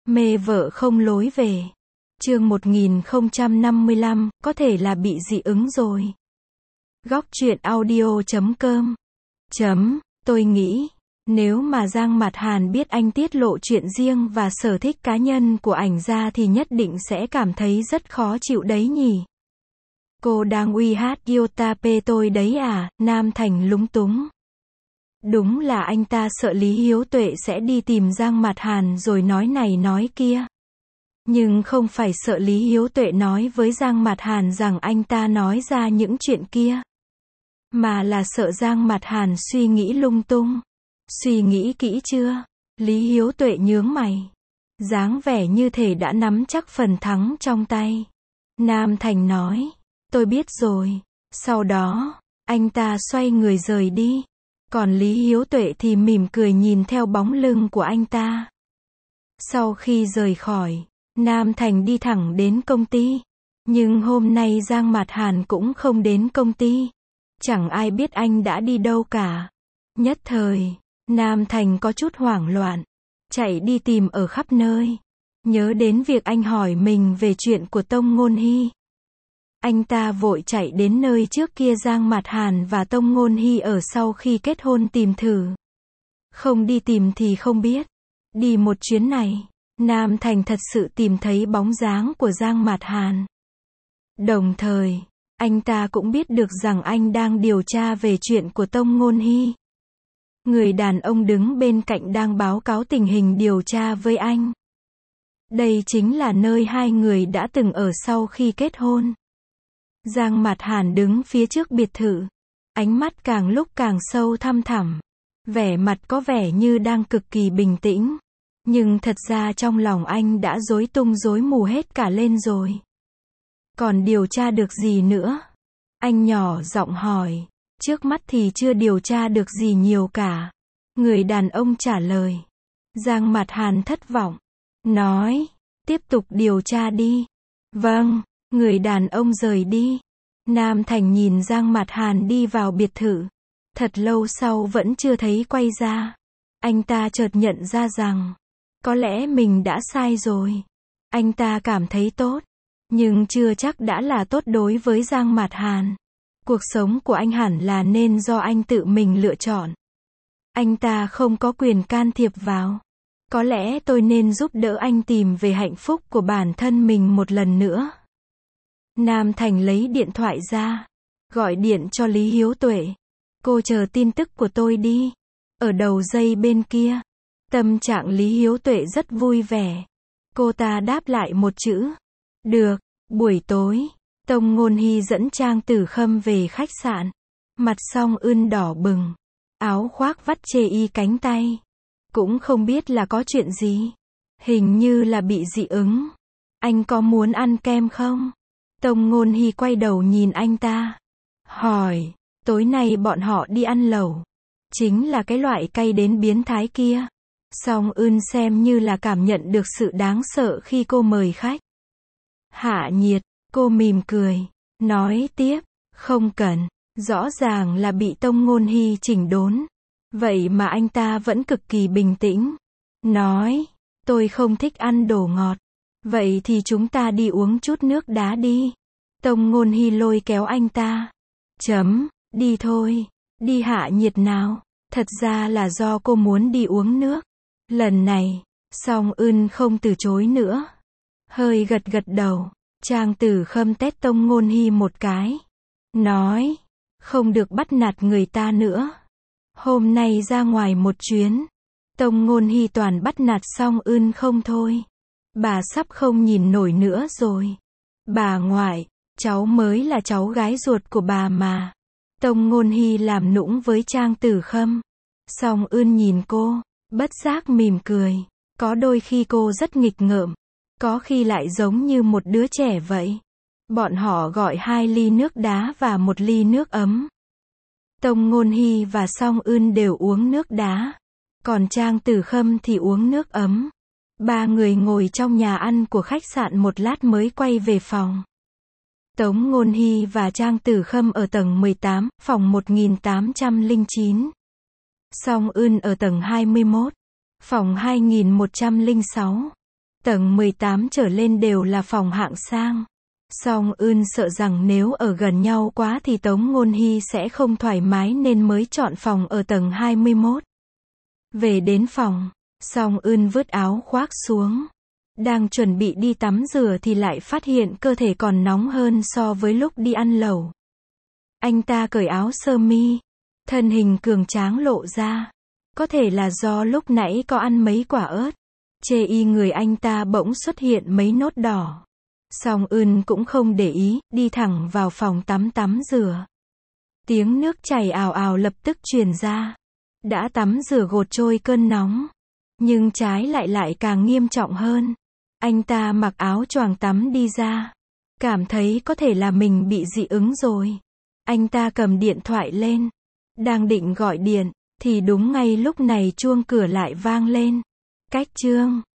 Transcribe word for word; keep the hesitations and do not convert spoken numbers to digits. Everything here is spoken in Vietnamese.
Mê vợ không lối về. Chương một nghìn không trăm năm mươi lăm, có thể là bị dị ứng rồi. Góc truyện audio chấm com. Chấm, tôi nghĩ, nếu mà Giang Mạt Hàn biết anh tiết lộ chuyện riêng và sở thích cá nhân của ảnh ra thì nhất định sẽ cảm thấy rất khó chịu đấy nhỉ. Cô đang uy hát Yotape tôi đấy à, Nam Thành lúng túng. Đúng là anh ta sợ Lý Hiếu Tuệ sẽ đi tìm Giang Mạt Hàn rồi nói này nói kia. Nhưng không phải sợ Lý Hiếu Tuệ nói với Giang Mạt Hàn rằng anh ta nói ra những chuyện kia. Mà là sợ Giang Mạt Hàn suy nghĩ lung tung. Suy nghĩ kỹ chưa? Lý Hiếu Tuệ nhướng mày. Dáng vẻ như thể đã nắm chắc phần thắng trong tay. Nam Thành nói. Tôi biết rồi. Sau đó, anh ta xoay người rời đi. Còn Lý Hiếu Tuệ thì mỉm cười nhìn theo bóng lưng của anh ta. Sau khi rời khỏi, Nam Thành đi thẳng đến công ty. Nhưng hôm nay Giang Mạt Hàn cũng không đến công ty. Chẳng ai biết anh đã đi đâu cả. Nhất thời, Nam Thành có chút hoảng loạn. Chạy đi tìm ở khắp nơi. Nhớ đến việc anh hỏi mình về chuyện của Tông Ngôn Hy. Anh ta vội chạy đến nơi trước kia Giang Mạt Hàn và Tông Ngôn Hy ở sau khi kết hôn tìm thử. Không đi tìm thì không biết. Đi một chuyến này, Nam Thành thật sự tìm thấy bóng dáng của Giang Mạt Hàn. Đồng thời, anh ta cũng biết được rằng anh đang điều tra về chuyện của Tông Ngôn Hy. Người đàn ông đứng bên cạnh đang báo cáo tình hình điều tra với anh. Đây chính là nơi hai người đã từng ở sau khi kết hôn. Giang Mạt Hàn đứng phía trước biệt thự. Ánh mắt càng lúc càng sâu thăm thẳm. Vẻ mặt có vẻ như đang cực kỳ bình tĩnh. Nhưng thật ra trong lòng anh đã rối tung rối mù hết cả lên rồi. Còn điều tra được gì nữa? Anh nhỏ giọng hỏi. Trước mắt thì chưa điều tra được gì nhiều cả. Người đàn ông trả lời. Giang Mạt Hàn thất vọng. Nói. Tiếp tục điều tra đi. Vâng. Người đàn ông rời đi. Nam Thành nhìn Giang Mạt Hàn đi vào biệt thự. Thật lâu sau vẫn chưa thấy quay ra. Anh ta chợt nhận ra rằng, có lẽ mình đã sai rồi. Anh ta cảm thấy tốt, nhưng chưa chắc đã là tốt đối với Giang Mạt Hàn. Cuộc sống của anh hẳn là nên do anh tự mình lựa chọn. Anh ta không có quyền can thiệp vào. Có lẽ tôi nên giúp đỡ anh tìm về hạnh phúc của bản thân mình một lần nữa. Nam Thành lấy điện thoại ra, gọi điện cho Lý Hiếu Tuệ. Cô chờ tin tức của tôi đi. Ở đầu dây bên kia, tâm trạng Lý Hiếu Tuệ rất vui vẻ. Cô ta đáp lại một chữ. Được. Buổi tối, Tông Ngôn Hy dẫn Trang Tử Khâm về khách sạn. Mặt Song Ưn đỏ bừng. Áo khoác vắt chê y cánh tay. Cũng không biết là có chuyện gì. Hình như là bị dị ứng. Anh có muốn ăn kem không? Tông Ngôn Hy quay đầu nhìn anh ta. Hỏi, tối nay bọn họ đi ăn lẩu. Chính là cái loại cay đến biến thái kia. Song Ưn xem như là cảm nhận được sự đáng sợ khi cô mời khách. Hạ nhiệt, cô mỉm cười. Nói tiếp, không cần. Rõ ràng là bị Tông Ngôn Hy chỉnh đốn. Vậy mà anh ta vẫn cực kỳ bình tĩnh. Nói, tôi không thích ăn đồ ngọt. Vậy thì chúng ta đi uống chút nước đá đi. Tông Ngôn Hy lôi kéo anh ta. Chấm, đi thôi. Đi hạ nhiệt nào. Thật ra là do cô muốn đi uống nước. Lần này, Song Ưn không từ chối nữa. Hơi gật gật đầu. Trang Tử Khâm tét Tông Ngôn Hy một cái. Nói, không được bắt nạt người ta nữa. Hôm nay ra ngoài một chuyến. Tông Ngôn Hy toàn bắt nạt Song Ưn không thôi. Bà sắp không nhìn nổi nữa rồi. Bà ngoại, cháu mới là cháu gái ruột của bà mà. Tông Ngôn Hy làm nũng với Trang Tử Khâm. Song Ưn nhìn cô, bất giác mỉm cười. Có đôi khi cô rất nghịch ngợm. Có khi lại giống như một đứa trẻ vậy. Bọn họ gọi hai ly nước đá và một ly nước ấm. Tông Ngôn Hy và Song Ưn đều uống nước đá. Còn Trang Tử Khâm thì uống nước ấm. Ba người ngồi trong nhà ăn của khách sạn một lát mới quay về phòng. Tống Ngôn Hy và Trang Tử Khâm ở tầng mười tám, phòng một nghìn tám trăm lẻ chín. Song Ưn ở tầng hai mươi mốt, phòng hai nghìn một trăm lẻ sáu. Tầng mười tám trở lên đều là phòng hạng sang. Song Ưn sợ rằng nếu ở gần nhau quá thì Tống Ngôn Hy sẽ không thoải mái nên mới chọn phòng ở tầng hai mươi mốt. Về đến phòng, Song Ưn vứt áo khoác xuống. Đang chuẩn bị đi tắm rửa thì lại phát hiện cơ thể còn nóng hơn so với lúc đi ăn lẩu. Anh ta cởi áo sơ mi. Thân hình cường tráng lộ ra. Có thể là do lúc nãy có ăn mấy quả ớt. Chê y người anh ta bỗng xuất hiện mấy nốt đỏ. Song Ưn cũng không để ý, đi thẳng vào phòng tắm tắm rửa. Tiếng nước chảy ào ào lập tức truyền ra. Đã tắm rửa gột trôi cơn nóng. Nhưng trái lại lại càng nghiêm trọng hơn. Anh ta mặc áo choàng tắm đi ra. Cảm thấy có thể là mình bị dị ứng rồi. Anh ta cầm điện thoại lên. Đang định gọi điện, thì đúng ngay lúc này chuông cửa lại vang lên. Cách chương